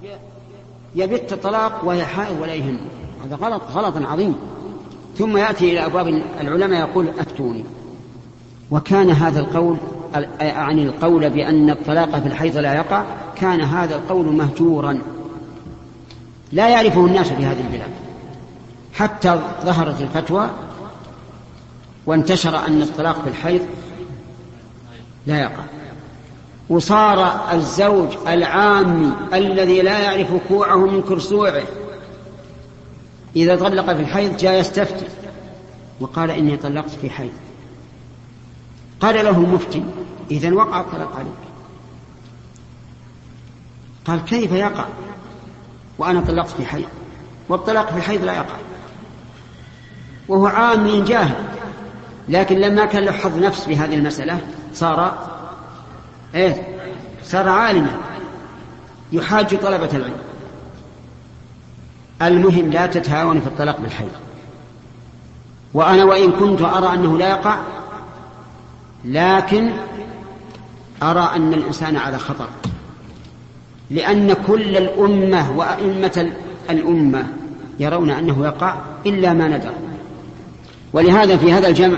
يبت الطلاق وهي حائض ولا يهم، هذا غلط عظيم. ثم يأتي إلى أبواب العلماء يقول أفتوني. وكان هذا القول عن القول بأن الطلاق في الحيض لا يقع، كان هذا القول مهجورا لا يعرفه الناس في هذه البلاد، حتى ظهرت الفتوى وانتشر أن الطلاق في الحيض لا يقع، وصار الزوج العامي الذي لا يعرف كوعه من كرسوعه إذا طلق في الحيض جاء يستفتي وقال إني طلقت في حيض. قال له المفتي إذن وقع الطلاق عليك. قال كيف يقع وأنا طلقت في حيض؟ والطلاق في الحيض لا يقع، وهو عامي جاهل. لكن لما كان له حظ نفس في هذه المسألة صار عالما يحاج طلبة العلم. المهم لا تتهاون في الطلاق بالحيض. وأنا وإن كنت أرى أنه لا يقع، لكن أرى أن الإنسان على خطر، لأن كل الأمة وأئمة الأمة يرون أنه يقع إلا ما ندر. ولهذا في هذا الجمع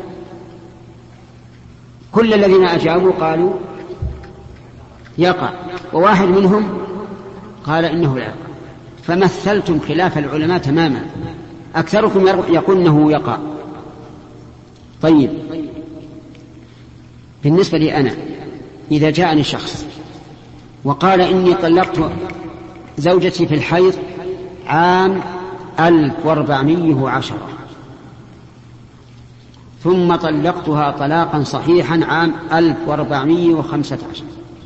كل الذين أجابوا قالوا يقع، وواحد منهم قال إنه لا يقع. فمثلتم خلاف العلماء تماما، أكثركم يقول إنه يقع. طيب، بالنسبة لي أنا إذا جاءني شخص وقال إني طلقت زوجتي في الحيض عام 1410 ثم طلقتها طلاقا صحيحا عام 1415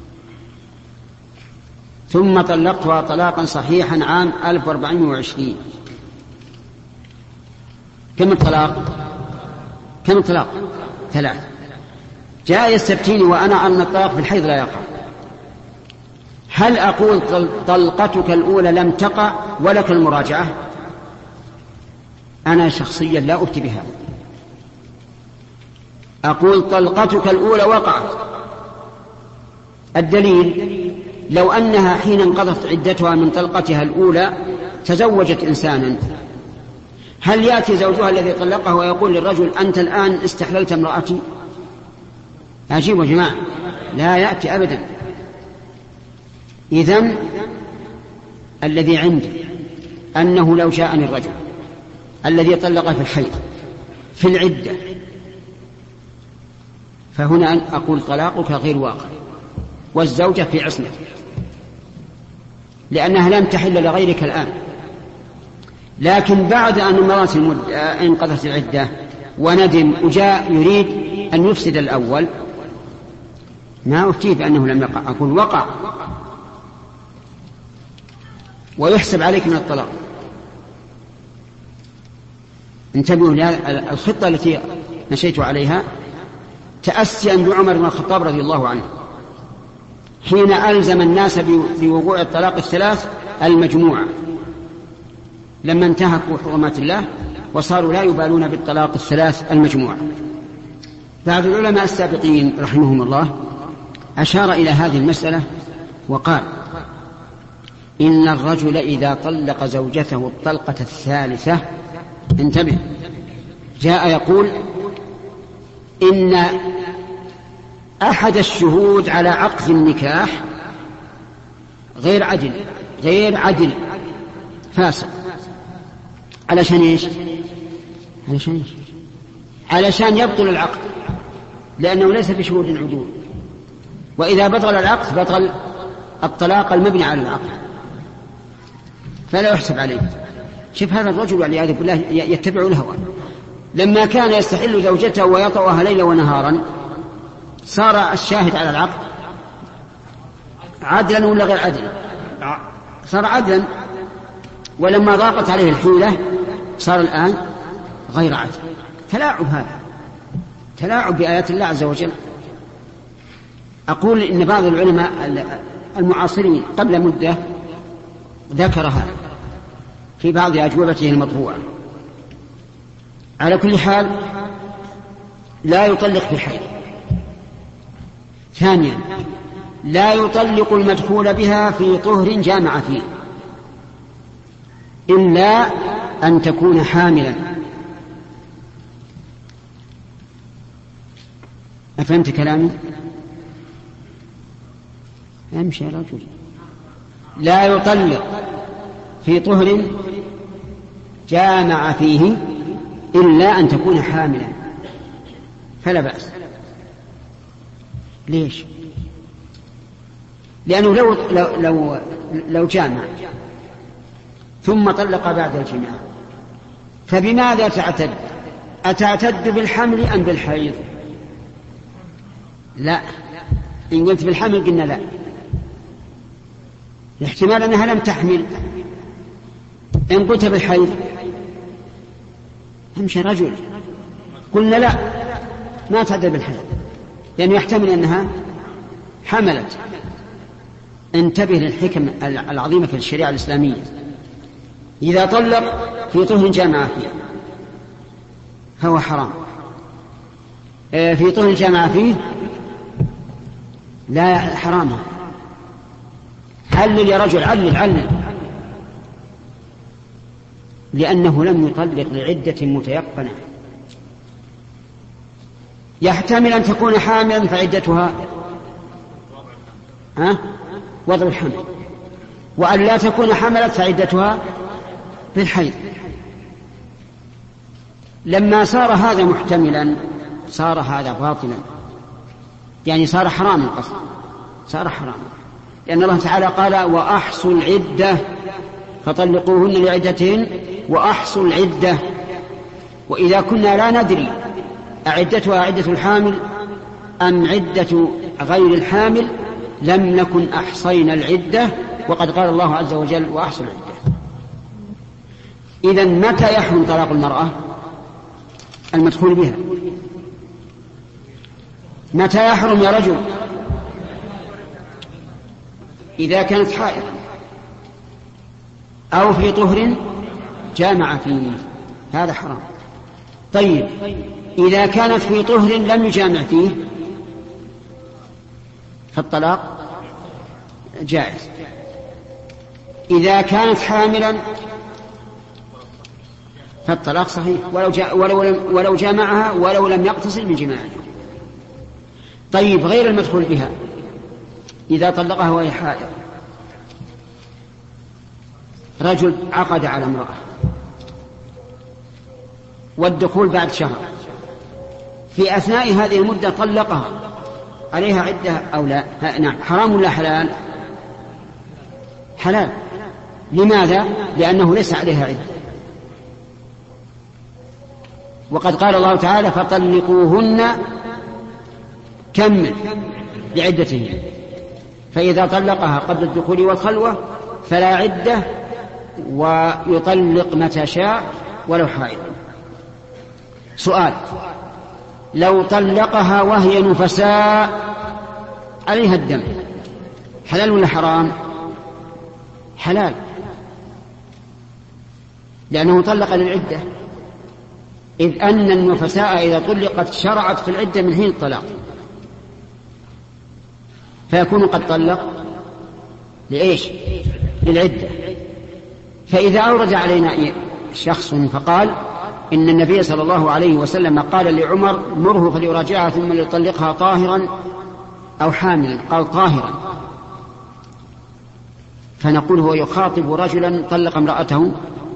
ثم طلقتها طلاقا صحيحا عام 1420، كم الطلاق؟ 3. جاء يستفتيني وأنا أن الطلاق في الحيض لا يقع، هل أقول طلقتك الأولى لم تقع ولك المراجعة؟ أنا شخصيا لا أفتي بها، أقول طلقتك الأولى وقعت. الدليل لو أنها حين انقضت عدتها من طلقتها الأولى تزوجت إنسانا، هل يأتي زوجها الذي طلقه ويقول للرجل أنت الآن استحللت امرأتي؟ أجيبوا يا جماعة، لا يأتي أبدا. إذن الذي عندي أنه لو جاءني الرجل الذي طلق في الحيض في العدة، فهنا أقول طلاقك غير واقع والزوجة في عصمتك، لأنها لم تحل لغيرك الآن. لكن بعد أن مرت انقضت العدة وندم وجاء يريد أن يفسد الأول، ما أفتيه بأنه لم يقع، أقول وقع ويحسب عليك من الطلاق. انتبهوا الخطة التي مشيت عليها تأسيا بعمر بن الخطاب رضي الله عنه حين ألزم الناس بوقوع الطلاق 3 المجموعة، لما انتهكوا حرمات الله وصاروا لا يبالون بالطلاق 3 المجموعة. بعض العلماء السابقين رحمهم الله أشار إلى هذه المسألة وقال إن الرجل إذا طلق زوجته الطلقة 3، انتبه، جاء يقول إن أحد الشهود على عقد النكاح غير عدل فاسق. علشان إيش؟ علشان يبطل العقد، لأنه ليس في شهود عدول، وإذا بطل العقد بطل الطلاق المبني على العقد، فلا يحسب عليه. شوف هذا الرجل والعياذ بالله يتبع الهوى، لما كان يستحل زوجته ويطأها ليلا ونهارا صار الشاهد على العقد عدلا ولا غير عدل؟ صار عدلا. ولما ضاقت عليه الحيلة صار الآن غير عدل. تلاعب، هذا تلاعب بآيات الله عز وجل. أقول إن بعض العلماء المعاصرين قبل مدة ذكر هذا في بعض أجوبته المطبوعة. على كل حال لا يطلق في الحيض. ثانيا لا يطلق المدخول بها في طهر جامع فيه إلا أن تكون حاملا. أفهمت كلامي؟ أمشي يا رجل. لا يطلق في طهر جامع فيه إلا أن تكون حاملا، فلا بأس. ليش؟ لأنه لو جامع ثم طلق بعد الجماع فبماذا تعتد؟ أتعتد بالحمل أم بالحيض؟ لا، إن قلت بالحمل قلنا لا، احتمال أنها لم تحمل. إن قلت بالحيض همشي رجل، قلنا لا، ما تعتد بالحيض لأنه يحتمل أنها حملت. انتبه للحكم العظيمة في الشريعة الإسلامية. إذا طلق في طهر جامع فيه فهو حرام، في طهر جامع فيه لا حرام. علل يا رجل، علل، لأنه لم يطلق لعدة متيقنة. يحتمل أن تكون حاملا فعدتها وضع الحمل، وأن لا تكون حملت فعدتها بالحيض. لما صار هذا محتملا صار هذا باطلا، يعني صار حراما قصدا، صار حراما، لأن الله تعالى قال وأحصوا العدة فطلقوهن لعدتهن وأحصوا العدة. وإذا كنا لا ندري أعدتها عدة الحامل أم عدة غير الحامل لم نكن أحصينا العدة، وقد قال الله عز وجل وأحصوا العدة. إذن متى يحرم طلاق المرأة المدخول بها؟ متى يحرم يا رجل؟ إذا كانت حائض أو في طهر جامع فيه، هذا حرام. طيب إذا كانت في طهر لم يجامع فيه فالطلاق جائز. إذا كانت حاملا فالطلاق صحيح ولو جامعها ولو لم يقتصر بجماعها. طيب غير المدخول بها، إذا طلقها وهي حائض، رجل عقد على امرأة والدخول بعد شهر، في أثناء هذه المدة طلقها، عليها عدة أو لا؟ نعم. حرام ولا حلال؟ حلال. لماذا؟ لأنه ليس عليها عدة، وقد قال الله تعالى فطلقوهن كمل بعدتهن. فإذا طلقها قبل الدخول والخلوة فلا عدة، ويطلق متى شاء ولو حائض. سؤال: لو طلقها وهي نفساء عليها الدم، حلال ولا حرام؟ حلال، لأنه طلق للعدة، إذ أن النفساء إذا طلقت شرعت في العدة من حين الطلاق، فيكون قد طلق لإيش؟ للعدة. فإذا أورد علينا شخص فقال إن النبي صلى الله عليه وسلم قال لعمر مره فليراجعها ثم ليطلقها طاهرا أو حاملا، قال طاهرا، فنقول هو يخاطب رجلا طلق امرأته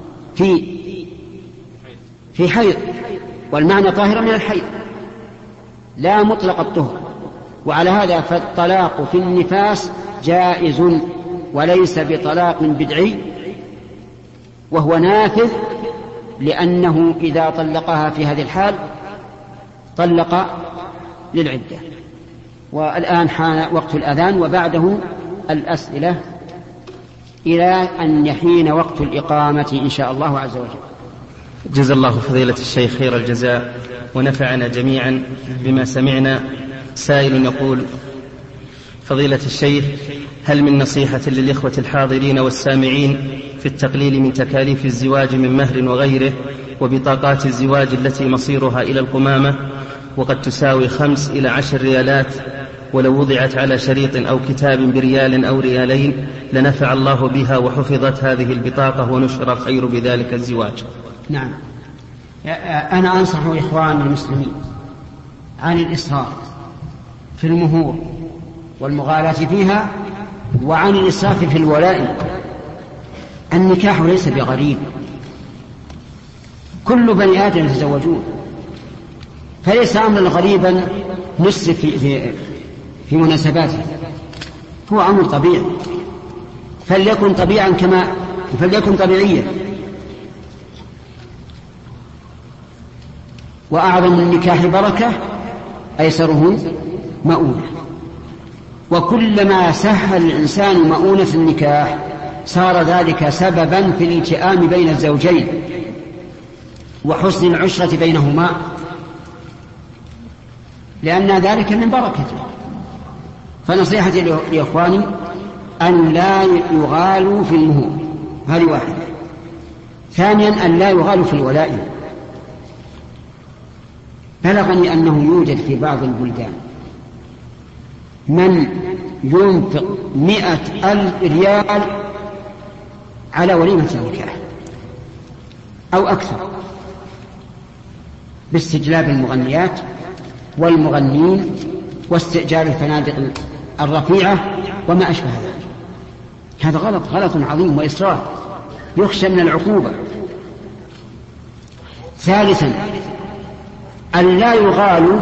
في حيض، والمعنى طاهرا من الحيض لا مطلق الطهر. وعلى هذا فالطلاق في النفاس جائز وليس بطلاق بدعي، وهو نافذ، لأنه إذا طلقها في هذه الحال طلق للعدة. والآن حان وقت الأذان وبعده الأسئلة إلى أن يحين وقت الإقامة إن شاء الله عز وجل. جزا الله فضيلة الشيخ خير الجزاء ونفعنا جميعا بما سمعنا. سائل يقول: فضيلة الشيخ، هل من نصيحة للإخوة الحاضرين والسامعين في التقليل من تكاليف الزواج من مهر وغيره وبطاقات الزواج التي مصيرها إلى القمامة وقد تساوي 5 إلى 10 ريالات ولو وضعت على شريط أو كتاب بريال أو ريالين لنفع الله بها وحفظت هذه البطاقة ونشر الخير بذلك الزواج. نعم، أنا أنصح إخواني المسلمين عن الإسراف في المهور والمغالاة فيها، وعن الإسراف في الولائم. النكاح ليس بغريب، كل بني آدم يتزوجون، فليس أمرا غريبا نسرف في مناسباته، هو أمر طبيعي، فليكن طبيعيا. وأعظم النكاح بركة أيسره مؤونة، وكلما سهل الإنسان مؤونة النكاح صار ذلك سببا في الالتئام بين الزوجين وحسن العشرة بينهما، لأن ذلك من بركته. فنصيحتي لإخواني أن لا يغالوا في المهور، هذه واحدة. ثانيا أن لا يغالوا في الولائم. بلغني أنه يوجد في بعض البلدان من ينفق 100,000 ريال على وليمة النكاح أو أكثر، باستجلاب المغنيات والمغنين واستئجار الفنادق الرفيعة وما أشبه ذلك. هذا غلط عظيم وإسراف يخشى من العقوبة. ثالثا أن لا يغالوا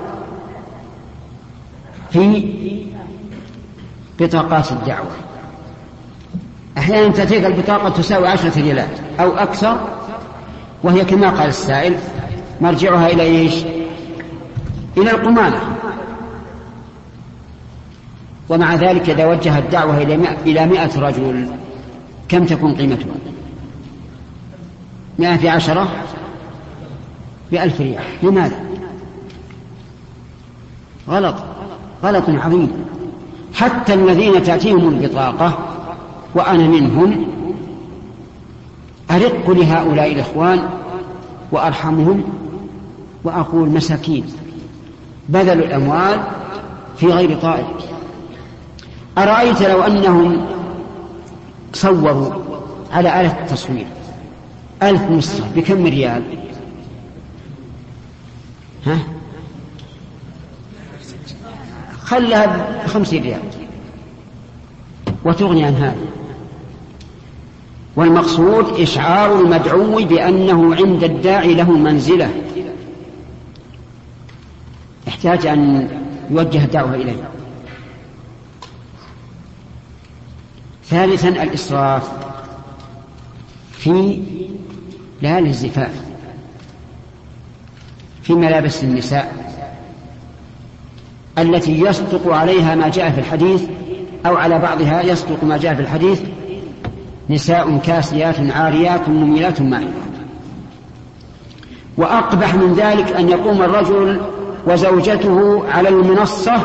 في بطاقات الدعوة. أحيانا تأتيك البطاقة تساوي 10 ريالات أو أكثر، وهي كما قال السائل مرجعها إلى إيش؟ إلى القمامة. ومع ذلك إذا وجه الدعوة إلى 100 رجل كم تكون قيمتها؟ 100 في 10 ب1000 ريال. لماذا؟ غلط عظيم. حتى الذين تأتيهم البطاقة وأنا منهم أرق لهؤلاء الإخوان وأرحمهم وأقول مساكين بذلوا الأموال في غير طائل. أرأيت لو أنهم صوروا على آلة التصوير 1000 نسخة بكم ريال؟ خلها ب50 ريال وتغني عن هذا. والمقصود إشعار المدعو بأنه عند الداعي له منزلة، يحتاج أن يوجه الدعوة إليه. ثالثا الإسراف في ليالي الزفاف في ملابس النساء التي يصدق عليها ما جاء في الحديث، أو على بعضها يصدق ما جاء في الحديث: نساء كاسيات عاريات مميلات مائلات. وأقبح من ذلك أن يقوم الرجل وزوجته على المنصة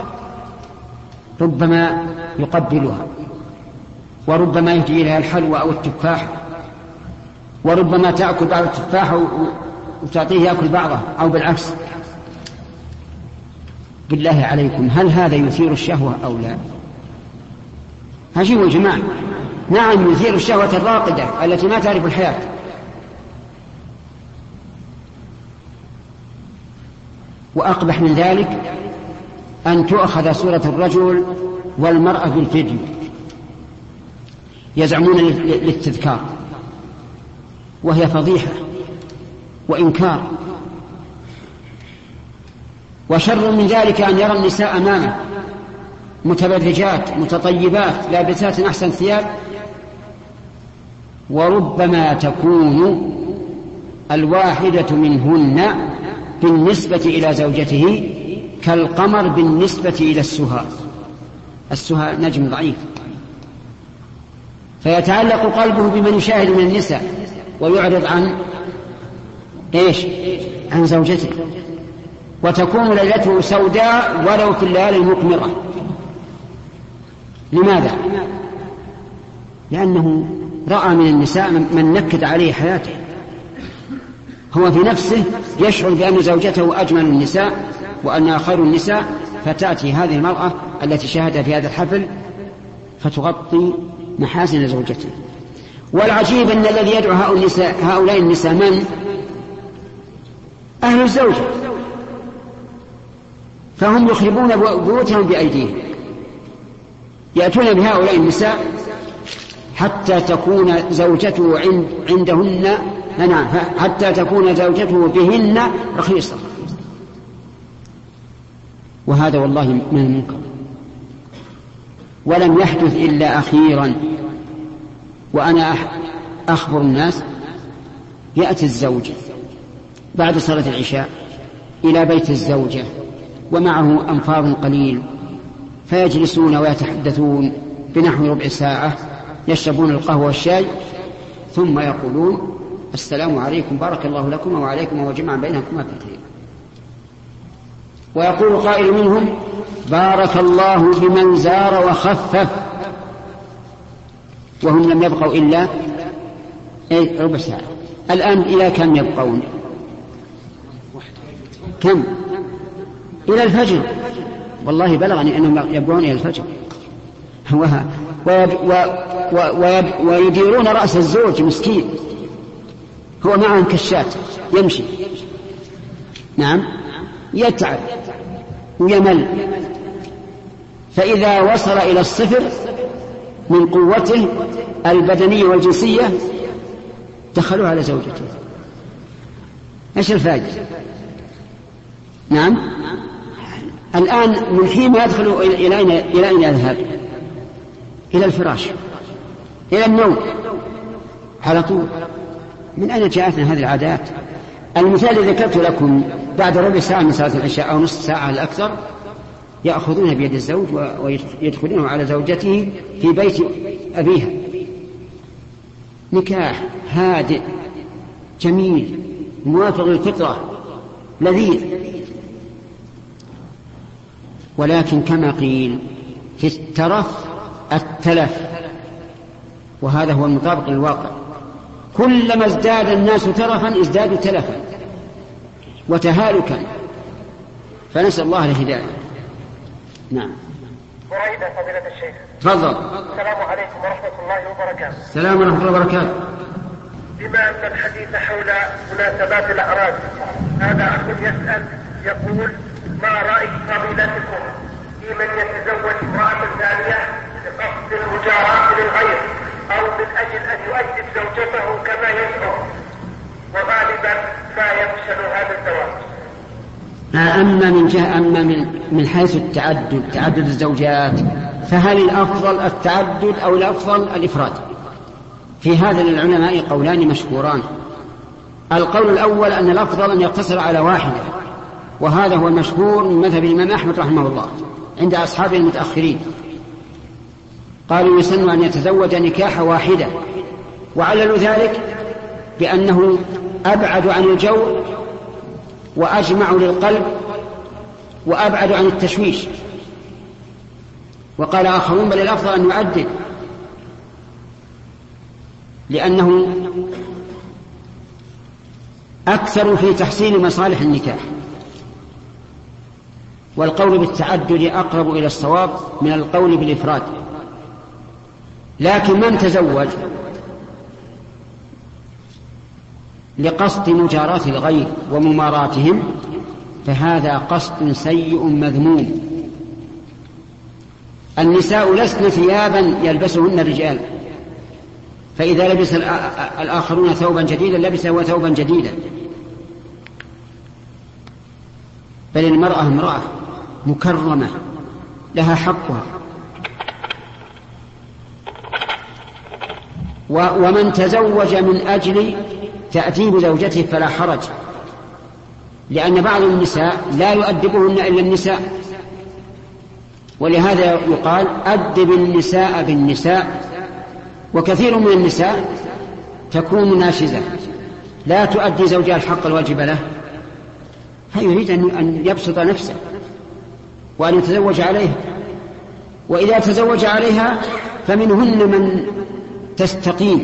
ربما يقبلها، وربما يهدي إليها الحلوى أو التفاح، وربما تأكل بعض التفاح وتعطيه يأكل بعضه، أو بالعكس. بالله عليكم، هل هذا يثير الشهوة أو لا؟ هجيبوا يا جماعة. نعم، يثير الشهوة الراقدة التي ما تعرف الحياة. وأقبح من ذلك أن تؤخذ صورة الرجل والمرأة بالفيديو، يزعمون للتذكار، وهي فضيحة وإنكار. وشر من ذلك أن يرى النساء أمامه متبرجات متطيبات لابسات أحسن ثياب، وربما تكون الواحدة منهن بالنسبة إلى زوجته كالقمر بالنسبة إلى السهى. السهى نجم ضعيف، فيتعلق قلبه بمن يشاهد من النساء ويعرض عن عن زوجته، وتكون ليلته سوداء ولو في الليالي المقمرة. لماذا؟ لأنه رأى من النساء من نكد عليه حياته. هو في نفسه يشعر بأن زوجته أجمل النساء وأنها خير النساء، فتأتي هذه المرأة التي شاهدها في هذا الحفل فتغطي محاسن زوجته. والعجيب أن الذي يدعو هؤلاء النساء من؟ أهل الزوجة، فهم يخربون بيوتهم بأيديهم، يأتون بهؤلاء النساء حتى تكون زوجته عندهن، حتى تكون زوجته بهن رخيصة. وهذا والله من المنكر، ولم يحدث إلا أخيرا. وأنا أخبر الناس، يأتي الزوج بعد صلاة العشاء إلى بيت الزوجة ومعه أنفاض قليل، فيجلسون ويتحدثون بنحو ربع ساعة، يشربون القهوة والشاي، ثم يقولون السلام عليكم بارك الله لكم وعليكم وجمع بينكما بالخير. ويقول قائل منهم بارك الله بمن زار وخفف، وهم لم يبقوا إلا ربع ساعة. الآن إلى كم يبقون؟ كم؟ إلى الفجر. والله بلغني أنهم يبقون إلى الفجر، ويديرون رأس الزوج مسكين، هو معهم كشات يمشي، نعم، يتعب ويمل، فإذا وصل إلى الصفر من قوته البدنية والجنسية دخلوا على زوجته. ايش الفائدة؟ نعم، الآن من حين يدخل إلى أين يذهب؟ إلى الفراش، إلى النوم على طول. من أين جاءتنا هذه العادات؟ المثال الذي ذكرت لكم بعد ربع ساعة من صلاة العشاء أو نصف ساعة الأكثر يأخذون بيد الزوج ويدخلونه على زوجته في بيت أبيها. نكاح هادئ جميل موافق للفطرة لذيذ، ولكن كما قيل في الترف التلف، وهذا هو المطابق للواقع. كلما ازداد الناس ترفا ازدادوا تلفا وتهالكا، فنسأل الله الهداية. نعم. أريد فضيلة الشيخ. تفضل. السلام عليكم ورحمة الله وبركاته. السلام ورحمة الله وبركاته. بما أن الحديث حول مناسبات الأعراس، هذا أخ يسأل يقول ما رأي فضيلتكم في من يتزوج امرأة ثانية بقصد المجاراة للغير أو من أجل أن يؤدب زوجته كما يشعر، وغالبا ما يفشل هذا الزواج. أما من حيث تعدد الزوجات، فهل الأفضل التعدد أو الأفضل الإفراد؟ في هذا للعلماء قولان مشهوران. القول الأول أن الأفضل أن يقتصر على واحدة، وهذا هو المشهور من مذهب الإمام أحمد رحمه الله عند أصحابه المتأخرين. قالوا يسن أن يتزوج نكاح واحدة، وعللوا ذلك بأنه أبعد عن الجو وأجمع للقلب وأبعد عن التشويش. وقال آخرون بل الأفضل أن يعدد، لأنه أكثر في تحسين مصالح النكاح. والقول بالتعدد أقرب إلى الصواب من القول بالإفراد. لكن من تزوج لقصد مجاراة الغير ومماراتهم فهذا قصد سيء مذموم. النساء لسن ثيابا يلبسهن الرجال، فإذا لبس الآخرون ثوبا جديدا لبس هو ثوبا جديدا، بل المرأة امرأة مكرمة لها حقها. ومن تزوج من أجل تأديب زوجته فلا حرج، لأن بعض النساء لا يؤدبهن إلا النساء، ولهذا يقال أدب النساء بالنساء. وكثير من النساء تكون ناشزة لا تؤدي زوجها الحق الواجب له، فيريد أن يبسط نفسه وأن يتزوج عليها، وإذا تزوج عليها فمنهن من تستقيم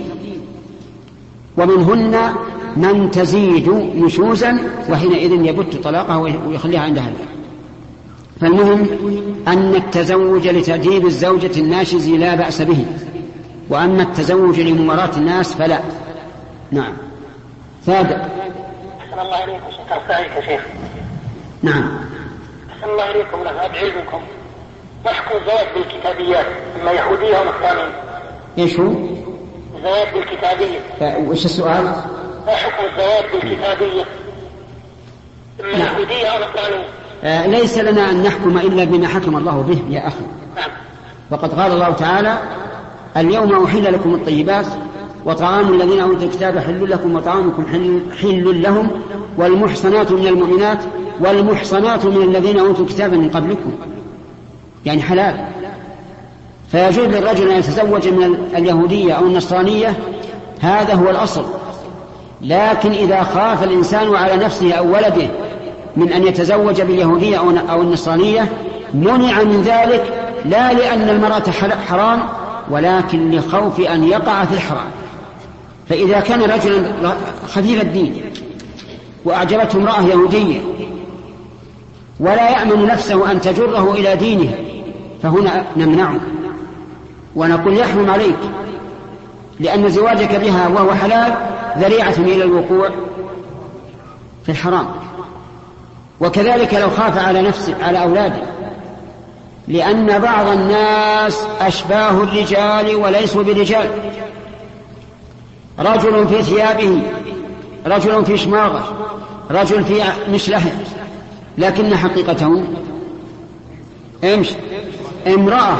ومنهن من تزيد نشوزا، وحينئذ يبت طلاقها ويخليها عند أهلها. فالمهم أن التزوج لتأديب الزوجة الناشز لا بأس به، وأما التزوج لمماراة الناس فلا. نعم. ثابت. أحسن الله إليكم، شكرت عليك يا شيخ. نعم. أحسن الله إليكم، لها أدعي بكم. ما حكم الزواج بالكتابيات، إما يهودية ونصرانية؟ إيش هو؟ الزواج بالكتابية. وإيش السؤال؟ ما حكم الزواج بالكتابية، إما يهودية ونصرانية؟ ليس لنا أن نحكم إلا بما حكم الله به يا أخي. نعم. وقد قال الله تعالى: اليوم أحل لكم الطيبات وطعام الذين أوتوا الكتاب حل لكم وطعامكم حل لهم والمحصنات من المؤمنات والمحصنات من الذين أوتوا الكتاب من قبلكم، يعني حلال. فيجوز للرجل أن يتزوج من اليهودية أو النصرانية، هذا هو الأصل. لكن إذا خاف الإنسان على نفسه أو ولده من أن يتزوج باليهودية أو النصرانية منع من ذلك، لا لأن المرأة حرام، ولكن لخوف أن يقع في الحرام. فإذا كان رجلا خفيف الدين وأعجبته امرأة يهودية ولا يأمن نفسه أن تجره إلى دينها، فهنا نمنعه ونقول: يحرم عليك، لأن زواجك بها وهو حلال ذريعة إلى الوقوع في الحرام. وكذلك لو خاف على نفسه على أولاده، لأن بعض الناس أشباه الرجال وليسوا برجال، رجل في ثيابه، رجل في شماغه، رجل في مشلحه، لكن حقيقته امرأة.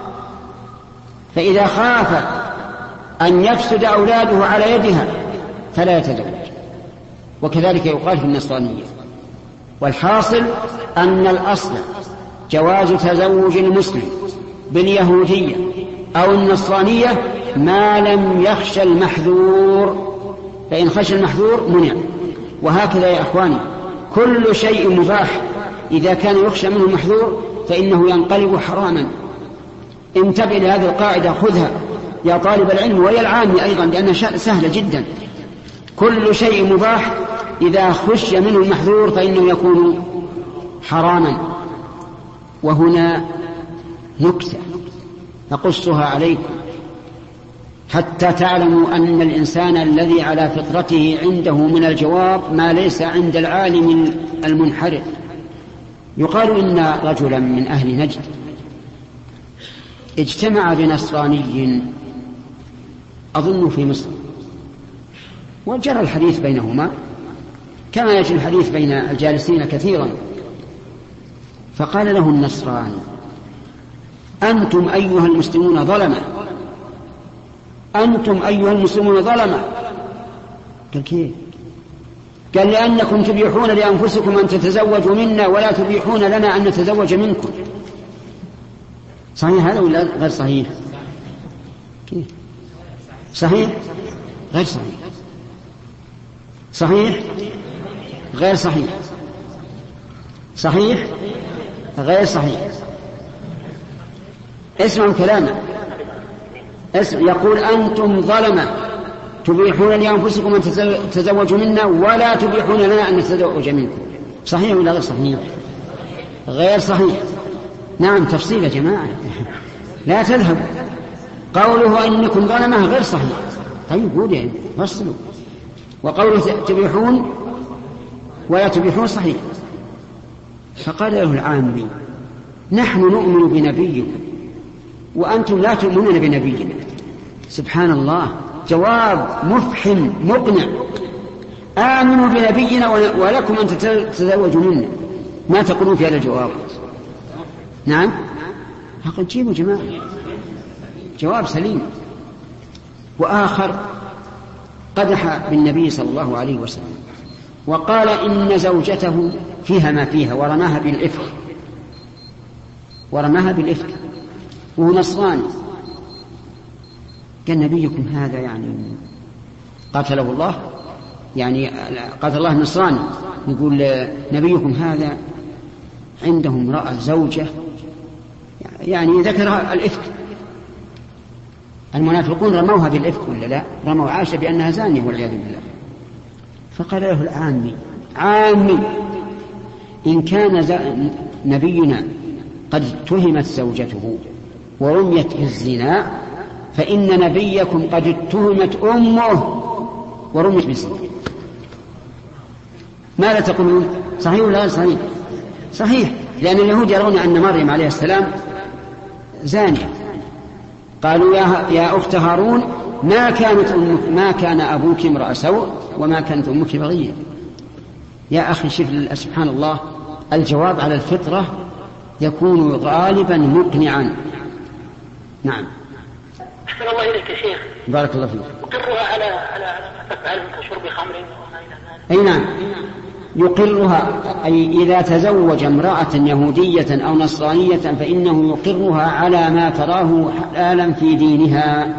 فإذا خاف أن يفسد أولاده على يدها فلا يتزوج. وكذلك يقال في النصرانية. والحاصل أن الأصل جواز تزوج المسلم باليهودية أو النصرانية ما لم يخشى المحذور، فإن خشى المحذور منع. وهكذا يا أخواني كل شيء مباح إذا كان يخشى منه المحذور فإنه ينقلب حراما. انتبه لهذه القاعدة، خذها يا طالب العلم ويا العام أيضا، لأنها سهلة جدا. كل شيء مباح إذا خشي منه المحذور فإنه يكون حراما. وهنا نكتة نقصها عليكم حتى تعلموا أن الإنسان الذي على فطرته عنده من الجواب ما ليس عند العالم المنحرف. يقال إن رجلا من أهل نجد اجتمع بنصراني أظن في مصر، وجرى الحديث بينهما كما يجري الحديث بين الجالسين كثيرا. فقال له النصراني: أنتم أيها المسلمون ظلمة، أنتم أيها المسلمون ظلمة. قال: كيف؟ قال: لأنكم تبيحون لأنفسكم أن تتزوجوا منا ولا تبيحون لنا أن نتزوج منكم. صحيح هذا ولا غير صحيح؟ كيف؟ صحيح غير صحيح؟ صحيح غير صحيح؟ صحيح غير صحيح؟ اسمعوا كلامه. يقول: أنتم ظلمة تبيحون لأنفسكم أن تتزوجوا منا ولا تبيحون لنا أن نتزوج منكم. صحيح ولا غير صحيح؟ غير صحيح. نعم، تفصيل يا جماعة لا تذهب. قوله إنكم ظلمة غير صحيح. طيب قولوا فصلوا. وقوله تبيحون ولا تبيحون صحيح. فقال له العامي: نحن نؤمن بنبيكم وأنتم لا تؤمنون بنبينا. سبحان الله، جواب مفحم مقنع. آمنوا بنبينا ولكم أن تتزوجوا منا. ما تقولون في هذا الجواب؟ نعم، فقد جيبوا جماعة جواب سليم. وآخر قدح بالنبي صلى الله عليه وسلم وقال إن زوجته فيها ما فيها ورماها بالإفك وهو نصراني. قال: نبيكم هذا يعني قاتله الله، يعني قاتل الله النصراني، يقول نبيكم هذا عنده امرأة زوجة، يعني ذكر الإفك. المنافقون رموها بالإفك ولا لا؟ رموا عائشة بأنها زانية والعياذ بالله. فقال له العامي: عامي، إن كان نبينا قد اتهمت زوجته ورميت بالزنا، فإن نبيكم قد اتهمت أمه ورميت بالزنا. ماذا تقولون؟ صحيح ولا غير صحيح؟ صحيح، لأن اليهود يرون أن مريم عليه السلام زانية. قالوا يا أخت هارون ما كان أبوك امرأ سوء وما كانت أمك بغية. يا أخي شوف سبحان الله، الجواب على الفطرة يكون غالبا مقنعا. نعم. أحسن الله إليك يا شيخ. بارك الله فيك. يقرها على ما تفعل من كشرب خمر. أي نعم، يقرها، أي إذا تزوج امرأة يهودية أو نصرانية فإنه يقرها على ما تراه حلالا في دينها.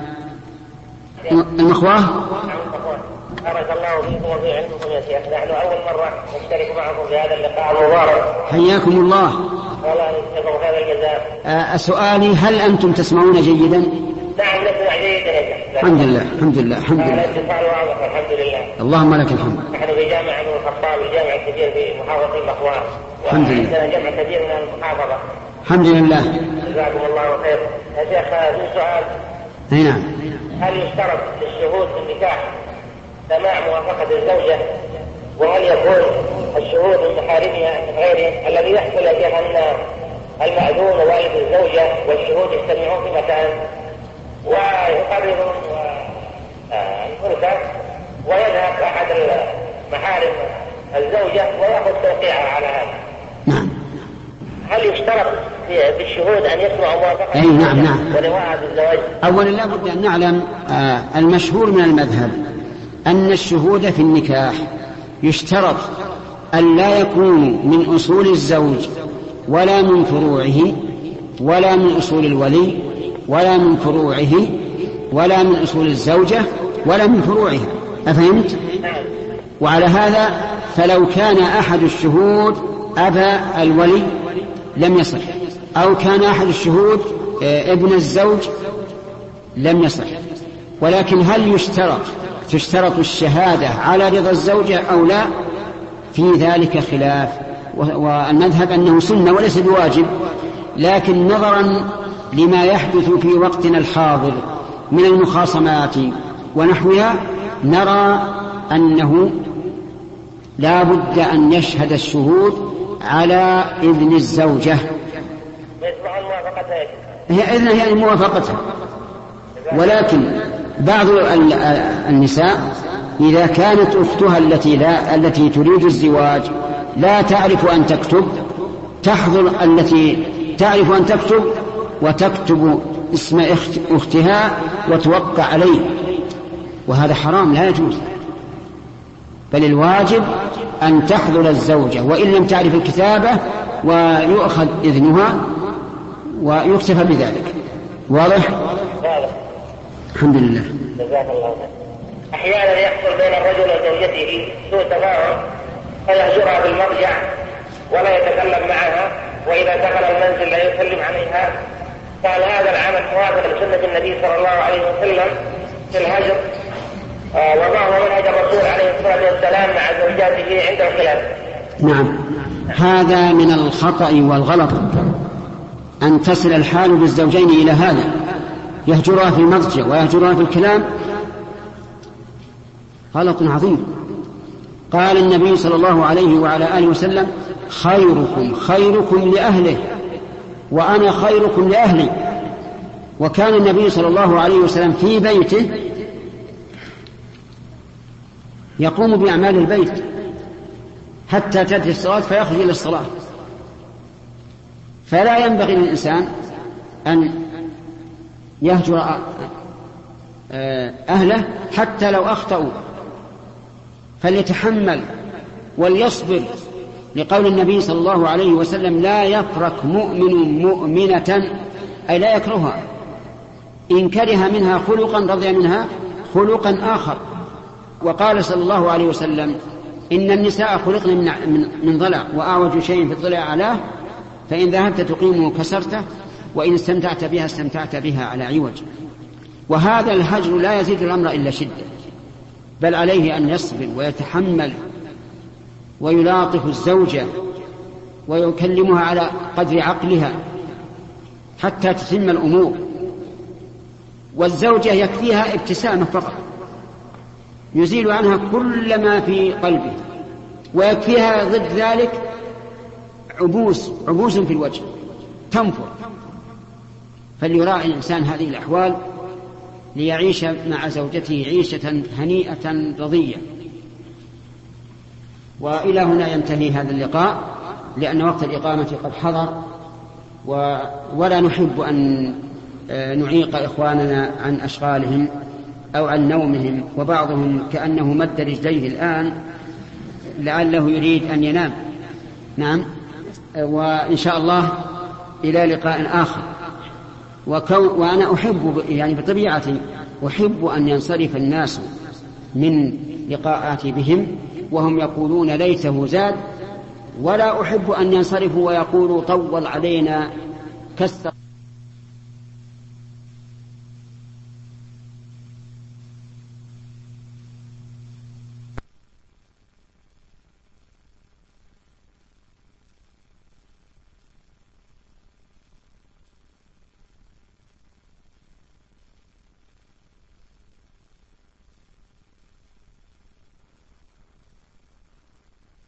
المخواه. بارك الله فيكم وفي علمكم يا شيخ. نحن أول مرة نشترك معكم في هذا اللقاء المبارك. حياكم الله. والله نجزاكم خير الجزاء. سؤالي: هل أنتم تسمعون جيدا؟ نعم نسمع جيدا يا شيخ. الحمد لله الحمد لله الحمد لله. الحمد لله. اللهم لك الحمد. نحن في جامع عمر الخطاب، الجامع الكبير في محافظة الأخوان. الحمد لله. وعندنا جمع كبير من المحافظة. الحمد لله. جزاكم الله خير. يا شيخ في سؤال. أي نعم. هل يشترط للشهود في النكاح سماع موافقة الزوجة؟ وهل يكون الشهود من محارمها من غيرهم؟ الذي يحصل يا شيخ أن المأذون والد الزوجة والشهود يجتمعون في مكان ويقررون الفرصة ويذهب أحد محارم الزوجة ويأخذ توقيعها على هذا. نعم. هل يشترط بالشهود أن يسمعوا موافقة؟ أي نعم نعم. ولواء الزواج. أولا لا بد أن نعلم المشهور من المذهب أن الشهود في النكاح يشترط أن لا يكونوا من أصول الزوج ولا من فروعه ولا من أصول الولي ولا من فروعه ولا من أصول الزوجة ولا من فروعها. أفهمت؟ وعلى هذا فلو كان أحد الشهود أبا الولي لم يصح، أو كان أحد الشهود ابن الزوج لم يصح. ولكن هل تشترط الشهادة على رضا الزوجة أو لا؟ في ذلك خلاف، والمذهب أنه سنة وليس بواجب، لكن نظرا لما يحدث في وقتنا الحاضر من المخاصمات ونحوها نرى أنه لا بد أن يشهد الشهود على إذن الزوجة. هي إذن هي موافقتها. ولكن بعض النساء إذا كانت أختها التي تريد الزواج لا تعرف أن تكتب، تحضر التي تعرف أن تكتب وتكتب اسم أختها وتوقع عليه، وهذا حرام لا يجوز. بل الواجب أن تحضر الزوجة وإن لم تعرف الكتابة ويؤخذ إذنها ويكتفى بذلك. واضح؟ الحمد لله. جزاك الله خير. أحيانا يحصل بين الرجل وزوجته سوء تفاهم فيهجرها في المضجع ولا يتكلم معها، وإذا دخل المنزل لا يسلم عليها. فهل هذا العمل موافق لسنة النبي صلى الله عليه وسلم في الهجر؟ وما هو منهج الرسول عليه الصلاة والسلام مع زوجاته عند الخلاف؟ نعم، هذا من الخطأ والغلط أن تصل الحال بالزوجين إلى هذا، يهجرها في المضجع ويهجرها في الكلام، غلط عظيم. قال النبي صلى الله عليه وعلى آله وسلم: خيركم خيركم لأهله وأنا خيركم لأهلي. وكان النبي صلى الله عليه وسلم في بيته يقوم بأعمال البيت حتى تأتي الصلاة فيخرج إلى الصلاة. فلا ينبغي للإنسان أن يهجر أهله حتى لو أخطأوا، فليتحمل وليصبر، لقول النبي صلى الله عليه وسلم: لا يفرق مؤمن مؤمنة، أي لا يكرهها، إن كره منها خلقا رضي منها خلقا آخر. وقال صلى الله عليه وسلم: إن النساء خلقن من ضلع، وأعوج شيء في الضلع أعلاه، فإن ذهبت تقيمه كسرته، وإن استمتعت بها استمتعت بها على عوج. وهذا الهجر لا يزيد الأمر إلا شدة، بل عليه أن يصبر ويتحمل ويلاطف الزوجة ويكلمها على قدر عقلها حتى تتم الأمور. والزوجة يكفيها ابتسامة فقط يزيل عنها كل ما في قلبه، ويكفيها ضد ذلك عبوس في الوجه تنفر. فليراعي الإنسان هذه الأحوال ليعيش مع زوجته عيشة هنيئة رضية. وإلى هنا ينتهي هذا اللقاء لأن وقت الإقامة قد حضر، ولا نحب أن نعيق إخواننا عن أشغالهم أو عن نومهم، وبعضهم كأنه مد رجليه الآن لعله يريد أن ينام. نعم، وإن شاء الله إلى لقاء آخر. وأنا أحب يعني بطبيعتي أحب أن ينصرف الناس من لقاءاتي بهم وهم يقولون ليته زاد، ولا أحب أن ينصرفوا ويقولوا طول علينا كسر